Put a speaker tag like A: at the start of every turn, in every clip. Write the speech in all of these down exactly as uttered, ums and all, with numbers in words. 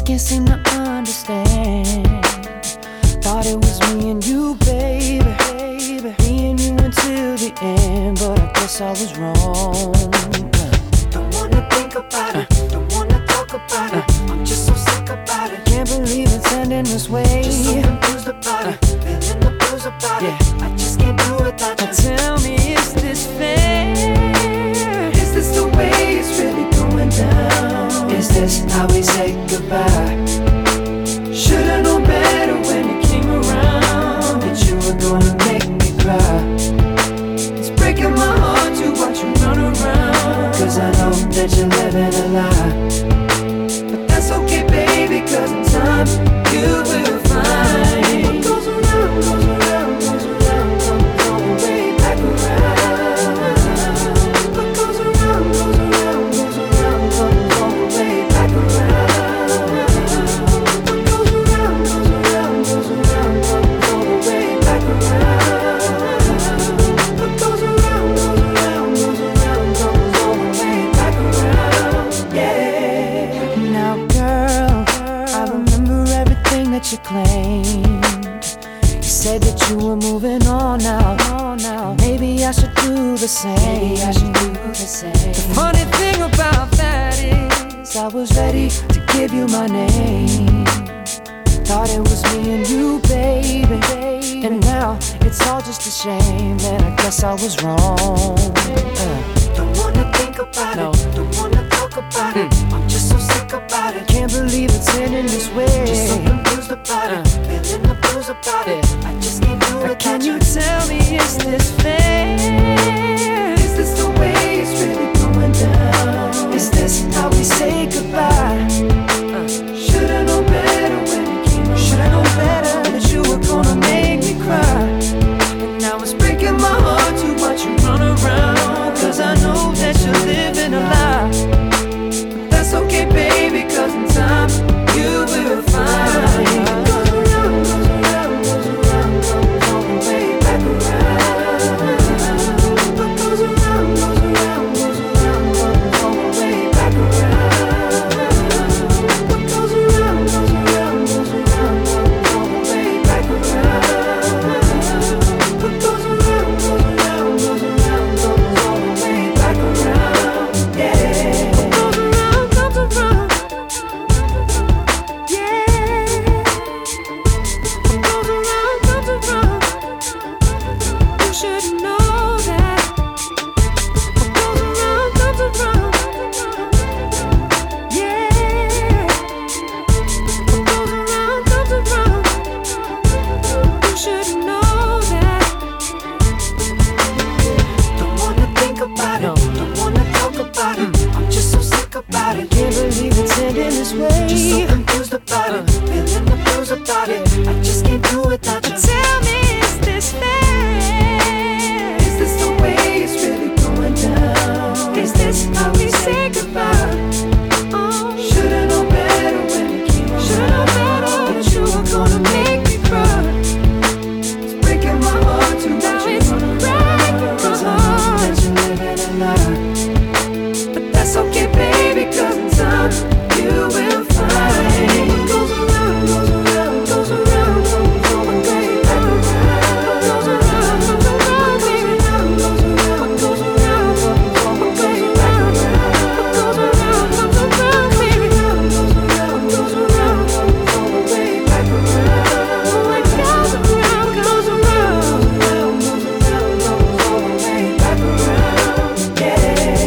A: can't seem to understand. Thought it was me and you, baby, baby, me and you until the end, but I guess I was wrong.
B: Don't wanna think about it, don't wanna talk about it. I'm just so sick about it.
A: Can't believe it's ending this way.
B: Just so confused about it, feeling the blues about it. I just can't do without you.
A: Now tell me, is this fair?
B: Is this the way it's really going down?
A: Is this how we say goodbye?
B: Should've known better when you came around
A: that you were gonna make me cry.
B: It's breaking my heart to watch you run around,
A: cause I know that you're living a lie.
B: But that's okay, baby, cause in time you will find what goes around, goes around, goes around, comes all the way back around. What goes around, goes around, goes around, comes all the way back around. What goes around, goes around, goes around, comes all the way back around. What goes around, goes around, goes around, comes all the way back around. Yeah.
A: Now girl, I remember everything that you claimed. You said that you were moving on now. Maybe I should do the same. Maybe I should do the same. The funny thing about that is I was ready to give you my name. Thought it was me and you, baby, and now it's all just a shame. And I guess I was wrong. uh.
B: Don't wanna think about
A: no.
B: it, don't wanna talk about mm. it. I'm just so sick about it.
A: Can't believe it's ending this way.
B: Just so confused about
A: uh.
B: it, feeling the blues about
A: yeah.
B: it. I just can't do it.
A: Can you tell me, is this fair?
B: Is this the way it's really going down?
A: Is this how we say goodbye?
B: Uh. Should've known better when you came around.
A: Should've known better that you were gonna make me cry.
B: And now it's breaking my heart to watch you run around,
A: cause I know that you're living a lie.
B: But that's okay, baby, cause in time you will find what goes around, goes around, goes around, comes all the way back around. What goes around, goes around, goes around, comes all the way back around. What goes around, goes around, goes around, comes all the way back around. What goes around, goes around, goes around, comes all the way back around. Yeah.
A: What goes around, comes around. Yeah. What goes around, comes around. You should know that. What goes around, comes around. Yeah. What goes around, comes around. You should know that.
B: Don't wanna think about
A: No.
B: it, don't wanna talk about it. I'm just so sick about it.
A: Can't believe it's ending this way.
B: Just so confused about it, feeling the blues about it. I just can't do without you.
A: Tell me, is this fair?
B: Is this the way it's really going down?
A: Is this how we say goodbye? Oh,
B: Should've known better when you came around.
A: should've known better that you were gonna make me cry.
B: It's breaking my heart to
A: Now
B: watch you
A: it's
B: run
A: breaking
B: around,
A: my
B: cause I know
A: heart.
B: that you're living a lie. But that's okay, baby, cause in time you will find what goes around, goes around, goes around, comes all the way back around.
A: What goes around, comes around, baby.
B: Goes around, what goes around, comes all the way back around.
A: What goes around, comes around, baby.
B: Goes around, goes around, comes all the way back around.
A: What goes around, comes around.
B: Goes around, goes around, comes all the way back around. Yeah.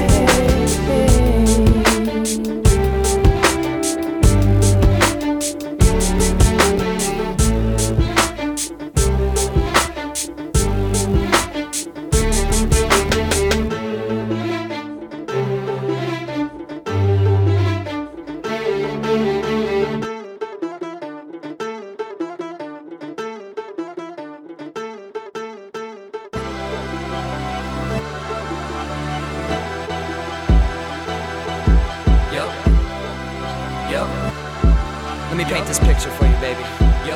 C: Yo, yo, let me paint this picture for you, baby. Yo,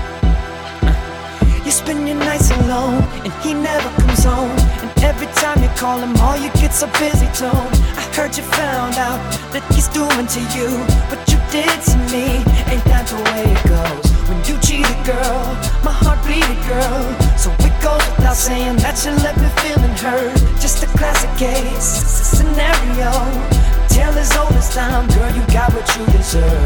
A: You spend your nights alone, and he never comes home. And every time you call him, all you get's a busy tone. I heard you found out that he's doing to you what you did to me, girl. So it goes without saying that you left me feeling hurt. Just a classic case, scenario. Tale as old as time, girl, you got what you deserve.